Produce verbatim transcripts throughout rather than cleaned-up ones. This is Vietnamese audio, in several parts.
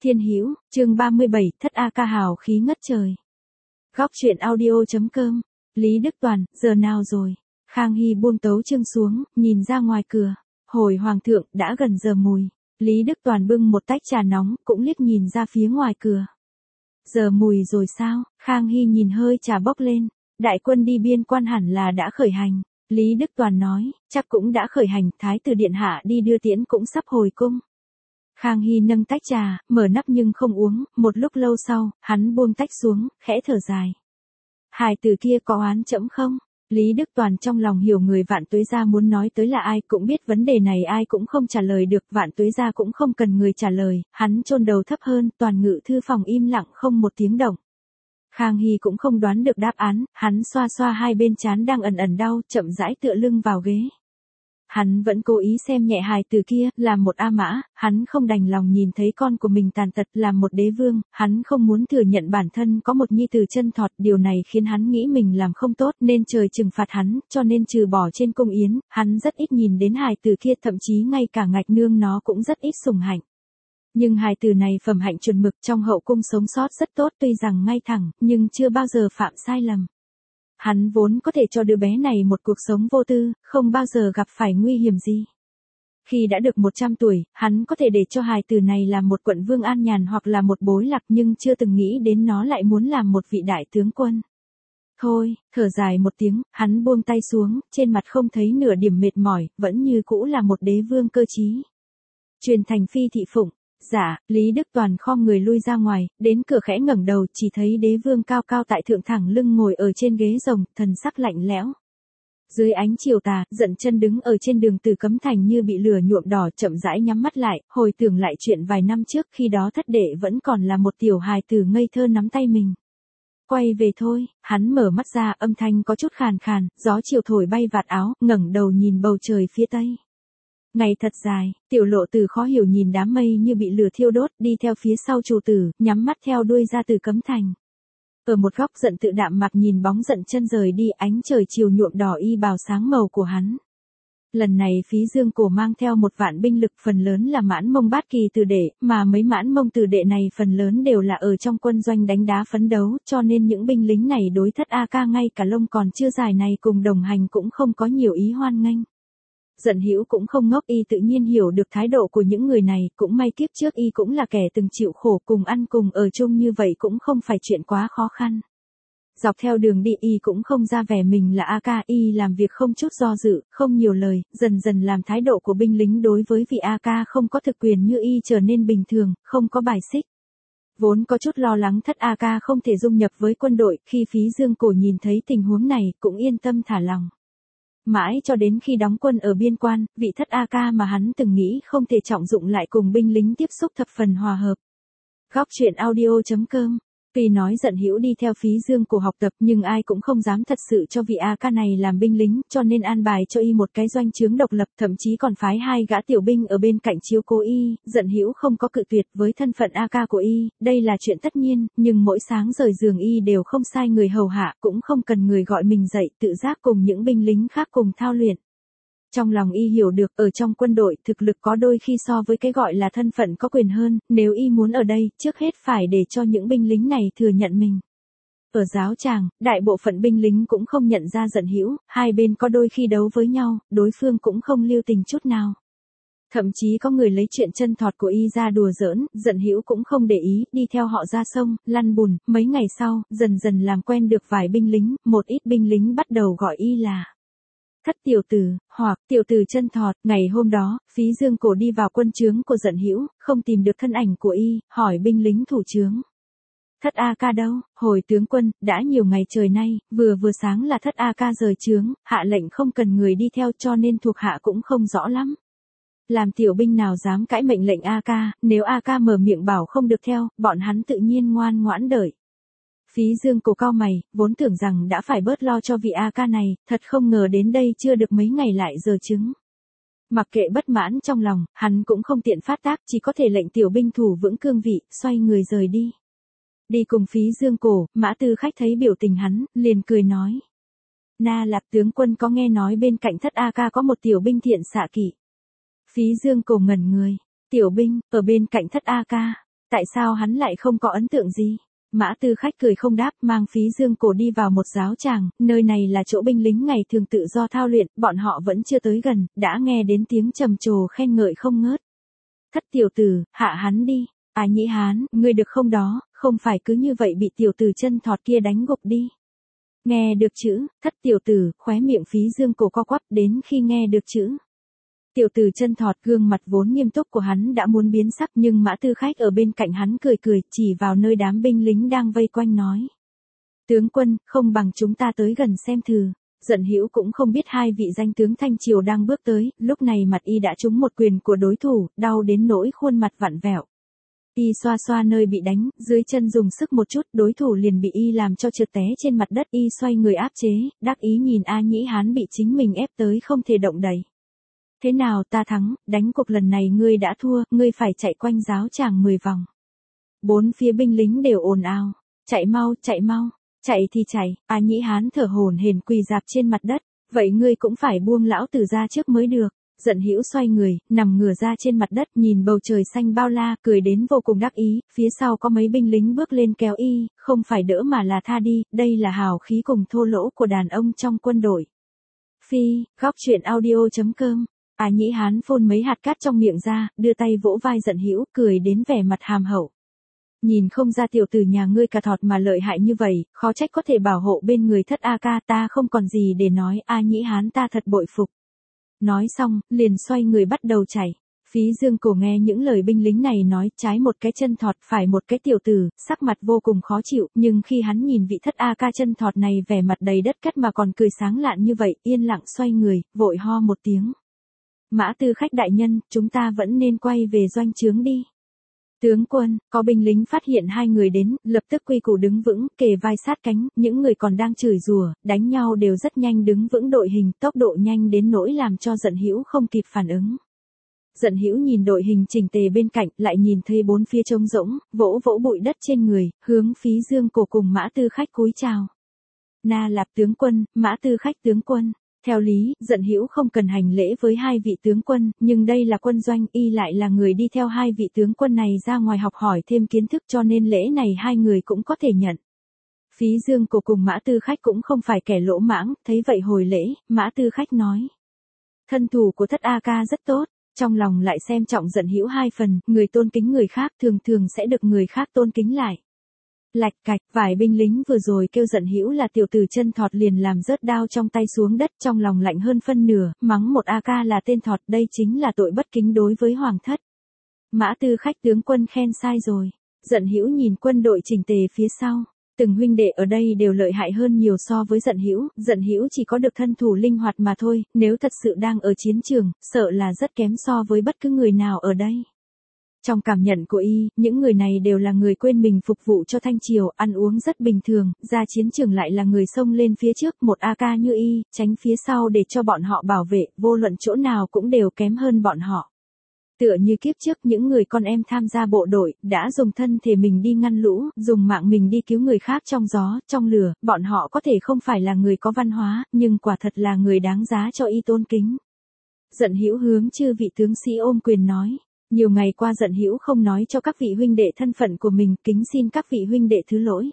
Thiên Hữu, chương ba mươi bảy, thất A ca hào khí ngất trời. Góc truyện audio chấm com. Lý Đức Toàn, giờ nào rồi? Khang Hy buông tấu chương xuống, nhìn ra ngoài cửa. Hồi hoàng thượng, đã gần giờ mùi. Lý Đức Toàn bưng một tách trà nóng, cũng liếc nhìn ra phía ngoài cửa. Giờ mùi rồi sao? Khang Hy nhìn hơi trà bốc lên. Đại quân đi biên quan hẳn là đã khởi hành. Lý Đức Toàn nói, chắc cũng đã khởi hành, Thái tử điện hạ đi đưa tiễn cũng sắp hồi cung. Khang Hy nâng tách trà, mở nắp nhưng không uống, một lúc lâu sau, hắn buông tách xuống, khẽ thở dài. Hài tử kia có oán trẫm không? Lý Đức Toàn trong lòng hiểu người Vạn Tuế Gia muốn nói tới là ai, cũng biết vấn đề này ai cũng không trả lời được, Vạn Tuế Gia cũng không cần người trả lời, hắn chôn đầu thấp hơn, toàn ngự thư phòng im lặng không một tiếng động. Khang Hy cũng không đoán được đáp án, hắn xoa xoa hai bên trán đang ẩn ẩn đau, chậm rãi tựa lưng vào ghế. Hắn vẫn cố ý xem nhẹ hài từ kia, làm một A Mã, hắn không đành lòng nhìn thấy con của mình tàn tật, làm một đế vương, hắn không muốn thừa nhận bản thân có một nhi tử chân thọt, điều này khiến hắn nghĩ mình làm không tốt nên trời trừng phạt hắn, cho nên trừ bỏ trên cung yến, hắn rất ít nhìn đến hài từ kia, thậm chí ngay cả ngạch nương nó cũng rất ít sủng hạnh. Nhưng hài tử này phẩm hạnh chuẩn mực, trong hậu cung sống sót rất tốt, tuy rằng ngay thẳng, nhưng chưa bao giờ phạm sai lầm. Hắn vốn có thể cho đứa bé này một cuộc sống vô tư, không bao giờ gặp phải nguy hiểm gì. Khi đã được một trăm tuổi, hắn có thể để cho hài tử này làm một quận vương an nhàn hoặc là một bối lạc, nhưng chưa từng nghĩ đến nó lại muốn làm một vị đại tướng quân. Thôi, thở dài một tiếng, hắn buông tay xuống, trên mặt không thấy nửa điểm mệt mỏi, vẫn như cũ là một đế vương cơ trí. Truyền thành phi thị phụng. Dạ, Lý Đức Toàn khom người lui ra ngoài, đến cửa khẽ ngẩng đầu, chỉ thấy đế vương cao cao tại thượng thẳng lưng ngồi ở trên ghế rồng, thần sắc lạnh lẽo. Dưới ánh chiều tà, giận chân đứng ở trên đường từ Cấm Thành như bị lửa nhuộm đỏ, chậm rãi nhắm mắt lại, hồi tưởng lại chuyện vài năm trước, khi đó thất đệ vẫn còn là một tiểu hài tử ngây thơ nắm tay mình. Quay về thôi, hắn mở mắt ra, âm thanh có chút khàn khàn, gió chiều thổi bay vạt áo, ngẩng đầu nhìn bầu trời phía tây. Ngày thật dài, tiểu lộ tử khó hiểu nhìn đám mây như bị lửa thiêu đốt, đi theo phía sau chủ tử, nhắm mắt theo đuôi ra từ Cấm Thành. Ở một góc giận tự đạm mặc nhìn bóng giận chân rời đi, ánh trời chiều nhuộm đỏ y bào sáng màu của hắn. Lần này Phí Dương Cổ mang theo một vạn binh lực, phần lớn là Mãn Mông Bát Kỳ tử đệ, mà mấy Mãn Mông tử đệ này phần lớn đều là ở trong quân doanh đánh đá phấn đấu, cho nên những binh lính này đối thất A ca ngay cả lông còn chưa dài này cùng đồng hành cũng không có nhiều ý hoan nghênh. Giận Hữu cũng không ngốc, y tự nhiên hiểu được thái độ của những người này, cũng may kiếp trước y cũng là kẻ từng chịu khổ, cùng ăn cùng ở chung như vậy cũng không phải chuyện quá khó khăn. Dọc theo đường đi y cũng không ra vẻ mình là A ca, y làm việc không chút do dự, không nhiều lời, dần dần làm thái độ của binh lính đối với vị A ca không có thực quyền như y trở nên bình thường, không có bài xích. Vốn có chút lo lắng thất A ca không thể dung nhập với quân đội, khi Phí Dương Cổ nhìn thấy tình huống này, cũng yên tâm thả lòng. Mãi cho đến khi đóng quân ở biên quan, vị thất A ca mà hắn từng nghĩ không thể trọng dụng lại cùng binh lính tiếp xúc thập phần hòa hợp. Góc truyện audio chấm com. Tuy nói Giận Hữu đi theo Phí Dương Cổ học tập, nhưng ai cũng không dám thật sự cho vị A ca này làm binh lính, cho nên an bài cho y một cái doanh trướng độc lập, thậm chí còn phái hai gã tiểu binh ở bên cạnh chiếu cố y. Giận Hữu không có cự tuyệt với thân phận A ca của y, đây là chuyện tất nhiên, nhưng mỗi sáng rời giường y đều không sai người hầu hạ, cũng không cần người gọi mình dậy, tự giác cùng những binh lính khác cùng thao luyện. Trong lòng y hiểu được, ở trong quân đội, thực lực có đôi khi so với cái gọi là thân phận có quyền hơn, nếu y muốn ở đây, trước hết phải để cho những binh lính này thừa nhận mình. Ở giáo tràng, đại bộ phận binh lính cũng không nhận ra Giận Hữu, hai bên có đôi khi đấu với nhau, đối phương cũng không lưu tình chút nào. Thậm chí có người lấy chuyện chân thọt của y ra đùa giỡn, Giận Hữu cũng không để ý, đi theo họ ra sông, lăn bùn, mấy ngày sau, dần dần làm quen được vài binh lính, một ít binh lính bắt đầu gọi y là thất tiểu tử, hoặc tiểu tử chân thọt. Ngày hôm đó, Phí Dương Cổ đi vào quân trướng của Giận Hữu, không tìm được thân ảnh của y, hỏi binh lính thủ trướng. Thất A ca đâu? Hồi tướng quân, đã nhiều ngày trời nay, vừa vừa sáng là thất A ca rời trướng, hạ lệnh không cần người đi theo, cho nên thuộc hạ cũng không rõ lắm. Làm tiểu binh nào dám cãi mệnh lệnh A ca, nếu A ca mở miệng bảo không được theo, bọn hắn tự nhiên ngoan ngoãn đợi. Phí Dương Cổ cau mày, vốn tưởng rằng đã phải bớt lo cho vị A ca này, thật không ngờ đến đây chưa được mấy ngày lại giờ chứng. Mặc kệ bất mãn trong lòng, hắn cũng không tiện phát tác, chỉ có thể lệnh tiểu binh thủ vững cương vị, xoay người rời đi. Đi cùng Phí Dương Cổ, Mã Tư Khách thấy biểu tình hắn, liền cười nói. Na Lạc tướng quân có nghe nói bên cạnh thất A ca có một tiểu binh thiện xạ kỵ. Phí Dương Cổ ngẩn người, tiểu binh, ở bên cạnh thất A ca. Tại sao hắn lại không có ấn tượng gì? Mã Tư Khách cười không đáp, mang Phí Dương Cổ đi vào một giáo tràng, nơi này là chỗ binh lính ngày thường tự do thao luyện, bọn họ vẫn chưa tới gần, đã nghe đến tiếng trầm trồ khen ngợi không ngớt. Thất tiểu tử, hạ hắn đi. À Nhĩ Hán, ngươi được không đó, không phải cứ như vậy bị tiểu tử chân thọt kia đánh gục đi. Nghe được chữ, thất tiểu tử, khóe miệng Phí Dương Cổ co quắp đến khi nghe được chữ. Tiểu tử chân thọt, gương mặt vốn nghiêm túc của hắn đã muốn biến sắc, nhưng Mã Tư Khách ở bên cạnh hắn cười cười, chỉ vào nơi đám binh lính đang vây quanh nói. Tướng quân, không bằng chúng ta tới gần xem thử. Giận Hữu cũng không biết hai vị danh tướng Thanh Triều đang bước tới, lúc này mặt y đã trúng một quyền của đối thủ, đau đến nỗi khuôn mặt vặn vẹo. Y xoa xoa nơi bị đánh, dưới chân dùng sức một chút, đối thủ liền bị y làm cho trượt té trên mặt đất. Y xoay người áp chế, đắc ý nhìn A Nhĩ Hán bị chính mình ép tới không thể động đậy. Thế nào, ta thắng, đánh cuộc lần này ngươi đã thua, ngươi phải chạy quanh giáo tràng mười vòng. Bốn phía binh lính đều ồn ào, chạy mau, chạy mau, chạy thì chạy. A Nhĩ Hán thở hổn hển quỳ rạp trên mặt đất, vậy ngươi cũng phải buông lão tử ra trước mới được. Giận Hữu xoay người, nằm ngửa ra trên mặt đất, nhìn bầu trời xanh bao la, cười đến vô cùng đắc ý. Phía sau có mấy binh lính bước lên kéo y, không phải đỡ mà là tha đi, đây là hào khí cùng thô lỗ của đàn ông trong quân đội. Phi, góc truyện audio chấm com. A Nhĩ Hán phun mấy hạt cát trong miệng ra, đưa tay vỗ vai Giận Hữu, cười đến vẻ mặt hàm hậu. Nhìn không ra tiểu tử nhà ngươi cà thọt mà lợi hại như vậy, khó trách có thể bảo hộ bên người thất A ca, ta không còn gì để nói, A Nhĩ Hán ta thật bội phục. Nói xong, liền xoay người bắt đầu chạy. Phí Dương Cổ nghe những lời binh lính này nói, trái một cái chân thọt, phải một cái tiểu tử, sắc mặt vô cùng khó chịu, nhưng khi hắn nhìn vị thất A ca chân thọt này vẻ mặt đầy đất cát mà còn cười sáng lạn như vậy, yên lặng xoay người, vội ho một tiếng. Mã Tư Khách đại nhân, chúng ta vẫn nên quay về doanh trướng đi. Tướng quân, có binh lính phát hiện hai người đến, lập tức quy củ đứng vững, kề vai sát cánh, những người còn đang chửi rủa, đánh nhau đều rất nhanh đứng vững đội hình, tốc độ nhanh đến nỗi làm cho Giận Hữu không kịp phản ứng. Giận Hữu nhìn đội hình chỉnh tề bên cạnh, lại nhìn thấy bốn phía trống rỗng, vỗ vỗ bụi đất trên người, hướng Phí Dương Cổ cùng Mã Tư Khách cúi chào. Na Lạp tướng quân, Mã Tư Khách tướng quân. Theo lý, Giận Hữu không cần hành lễ với hai vị tướng quân, nhưng đây là quân doanh, y lại là người đi theo hai vị tướng quân này ra ngoài học hỏi thêm kiến thức, cho nên lễ này hai người cũng có thể nhận. Phí Dương Cổ cùng Mã Tư Khách cũng không phải kẻ lỗ mãng, thấy vậy hồi lễ, Mã Tư Khách nói. Thân thủ của thất A ca rất tốt, trong lòng lại xem trọng Giận Hữu hai phần, người tôn kính người khác thường thường sẽ được người khác tôn kính lại. Lạch cạch, vài binh lính vừa rồi kêu Giận Hữu là tiểu tử chân thọt liền làm rớt đao trong tay xuống đất, trong lòng lạnh hơn phân nửa, mắng một A ca là tên thọt, đây chính là tội bất kính đối với hoàng thất. Mã Tư Khách tướng quân khen sai rồi. Giận Hữu nhìn quân đội chỉnh tề phía sau, từng huynh đệ ở đây đều lợi hại hơn nhiều so với Giận Hữu, Giận Hữu chỉ có được thân thủ linh hoạt mà thôi, nếu thật sự đang ở chiến trường, sợ là rất kém so với bất cứ người nào ở đây. Trong cảm nhận của y, những người này đều là người quên mình phục vụ cho Thanh Triều, ăn uống rất bình thường, ra chiến trường lại là người xông lên phía trước, một A ca như y, tránh phía sau để cho bọn họ bảo vệ, vô luận chỗ nào cũng đều kém hơn bọn họ. Tựa như kiếp trước những người con em tham gia bộ đội, đã dùng thân thể mình đi ngăn lũ, dùng mạng mình đi cứu người khác trong gió, trong lửa, bọn họ có thể không phải là người có văn hóa, nhưng quả thật là người đáng giá cho y tôn kính. Giận Hữu hướng chư vị tướng sĩ ôm quyền nói. Nhiều ngày qua Giận Hữu không nói cho các vị huynh đệ thân phận của mình, kính xin các vị huynh đệ thứ lỗi.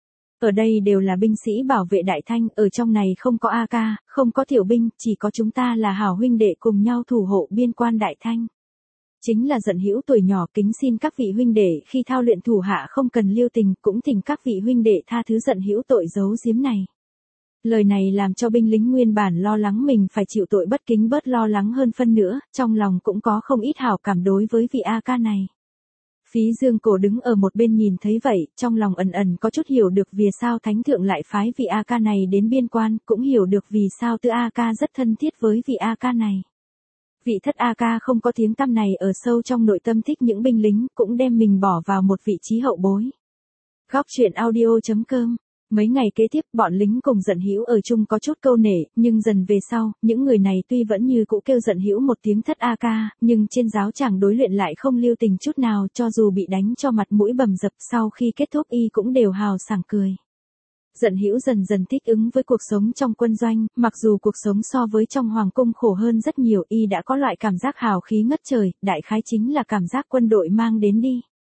Ở đây đều là binh sĩ bảo vệ Đại Thanh, ở trong này không có A ca, không có tiểu binh, chỉ có chúng ta là hảo huynh đệ cùng nhau thủ hộ biên quan Đại Thanh. Chính là Giận Hữu tuổi nhỏ, kính xin các vị huynh đệ khi thao luyện thủ hạ không cần liêu tình, cũng thỉnh các vị huynh đệ tha thứ Giận Hữu tội giấu giếm này. Lời này làm cho binh lính nguyên bản lo lắng mình phải chịu tội bất kính bớt lo lắng hơn phân nữa, trong lòng cũng có không ít hảo cảm đối với vị A ca này. Phí Dương Cổ đứng ở một bên nhìn thấy vậy, trong lòng ẩn ẩn có chút hiểu được vì sao Thánh Thượng lại phái vị A ca này đến biên quan, cũng hiểu được vì sao Tư A ca rất thân thiết với vị A ca này. Vị thất A ca không có tiếng tăm này ở sâu trong nội tâm thích những binh lính, cũng đem mình bỏ vào một vị trí hậu bối. Góc truyện audio chấm com. Mấy ngày kế tiếp, bọn lính cùng Giận Hữu ở chung có chút câu nể, nhưng dần về sau, những người này tuy vẫn như cũ kêu Giận Hữu một tiếng thất A ca, nhưng trên giáo tràng đối luyện lại không lưu tình chút nào, cho dù bị đánh cho mặt mũi bầm dập, sau khi kết thúc y cũng đều hào sảng cười. Giận Hữu dần dần thích ứng với cuộc sống trong quân doanh, mặc dù cuộc sống so với trong hoàng cung khổ hơn rất nhiều, y đã có loại cảm giác hào khí ngất trời, đại khái chính là cảm giác quân đội mang đến đi.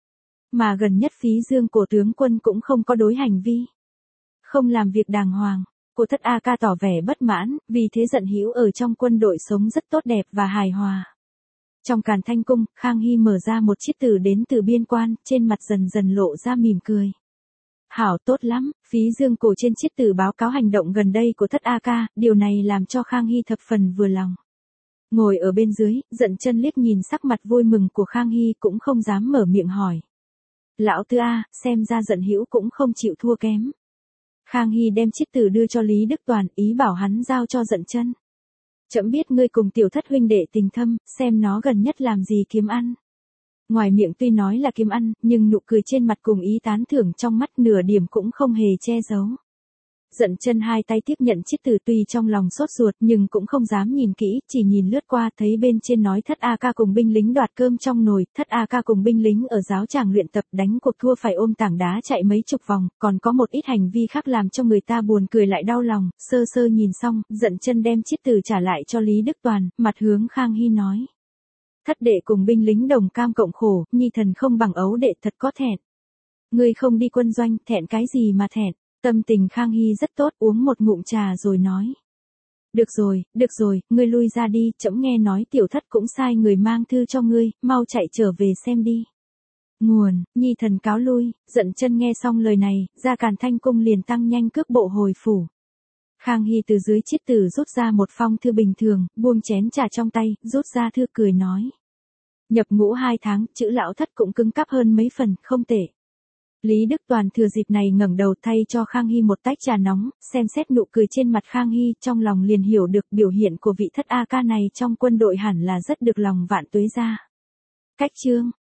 Mà gần nhất Phí Dương cổ tướng quân cũng không có đối hành vi, không làm việc đàng hoàng, của Thất A Ca tỏ vẻ bất mãn, vì thế giận hữu ở trong quân đội sống rất tốt đẹp và hài hòa. Trong Càn Thanh cung, Khang Hy mở ra một chiếc từ đến từ biên quan, trên mặt dần dần lộ ra mỉm cười. Hảo, tốt lắm, Phí Dương cổ trên chiếc từ báo cáo hành động gần đây của Thất A Ca, điều này làm cho Khang Hy thập phần vừa lòng. Ngồi ở bên dưới, Dận Chân liếc nhìn sắc mặt vui mừng của Khang Hy cũng không dám mở miệng hỏi. Lão Tư A, xem ra Dận hữu cũng không chịu thua kém. Khang Hy đem chiếc từ đưa cho Lý Đức Toàn, ý bảo hắn giao cho Dận Chân. Trẫm biết ngươi cùng Tiểu Thất huynh đệ tình thâm, xem nó gần nhất làm gì kiếm ăn. Ngoài miệng tuy nói là kiếm ăn, nhưng nụ cười trên mặt cùng ý tán thưởng trong mắt nửa điểm cũng không hề che giấu. Dận Chân hai tay tiếp nhận chiếc từ, tuy trong lòng sốt ruột nhưng cũng không dám nhìn kỹ, chỉ nhìn lướt qua thấy bên trên nói Thất A Ca cùng binh lính đoạt cơm trong nồi, Thất A Ca cùng binh lính ở giáo tràng luyện tập đánh cuộc thua phải ôm tảng đá chạy mấy chục vòng, còn có một ít hành vi khác làm cho người ta buồn cười lại đau lòng. Sơ sơ nhìn xong, Dận Chân đem chiếc từ trả lại cho Lý Đức Toàn, mặt hướng Khang Hy nói. Thất đệ cùng binh lính đồng cam cộng khổ, nhi thần không bằng ấu đệ thật có thẹn. Ngươi không đi quân doanh, thẹn cái gì mà thẹn. Tâm tình Khang Hy rất tốt, uống một ngụm trà rồi nói. Được rồi, được rồi, ngươi lui ra đi, trẫm nghe nói Tiểu Thất cũng sai người mang thư cho ngươi, mau chạy trở về xem đi. Nguồn, nhi thần cáo lui. Dận Chân nghe xong lời này, ra Càn Thanh cung liền tăng nhanh cước bộ hồi phủ. Khang Hy từ dưới chiếc từ rút ra một phong thư bình thường, buông chén trà trong tay, rút ra thư cười nói. Nhập ngũ hai tháng, chữ lão Thất cũng cứng cáp hơn mấy phần, không tệ. Lý Đức Toàn thừa dịp này ngẩng đầu thay cho Khang Hy một tách trà nóng, xem xét nụ cười trên mặt Khang Hy, trong lòng liền hiểu được biểu hiện của vị Thất A Ca này trong quân đội hẳn là rất được lòng Vạn Tuế gia. Cách chương